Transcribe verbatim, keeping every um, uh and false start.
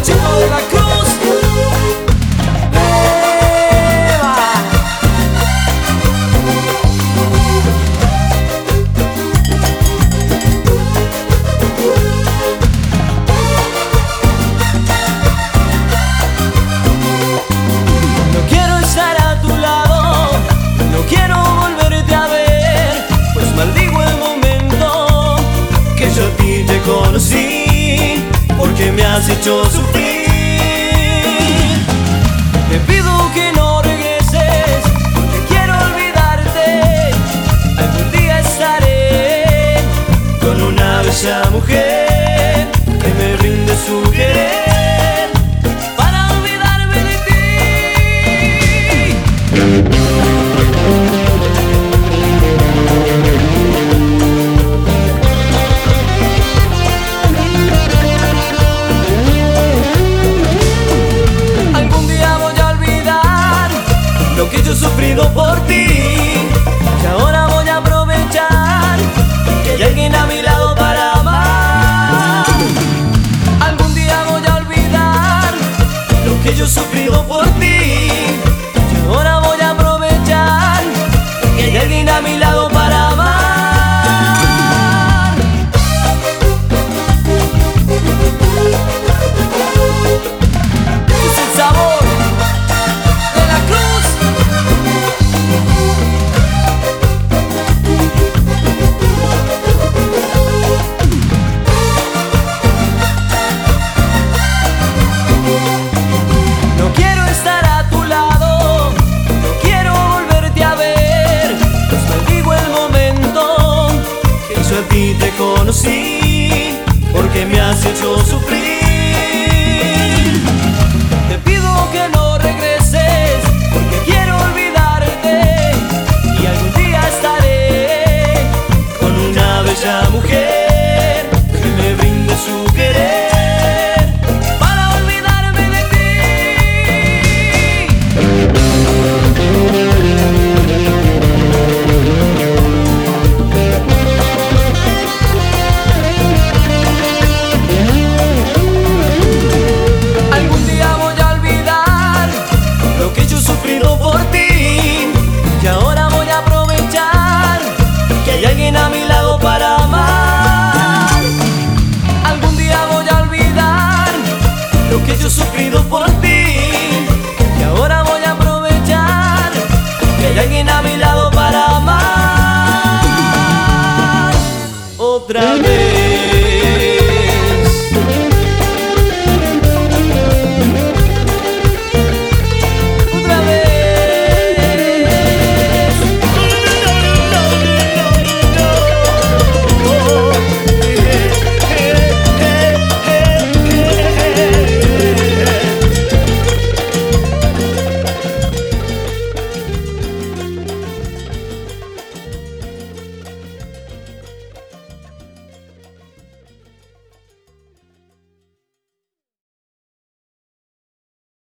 Chico de la Cruz. ¡Eva! No quiero estar a tu lado, no quiero volverte a ver, pues maldigo el momento que yo a ti te conocí, porque me has hecho sufrir. Te pido que no regreses, porque quiero olvidarte. Algún día estaré con una bella mujer que me rinde su querer para olvidarme de ti. Lo que yo he sufrido por ti, y ahora voy a aprovechar que hay alguien a mi lado para amar. Algún día voy a olvidar lo que yo he sufrido por ti.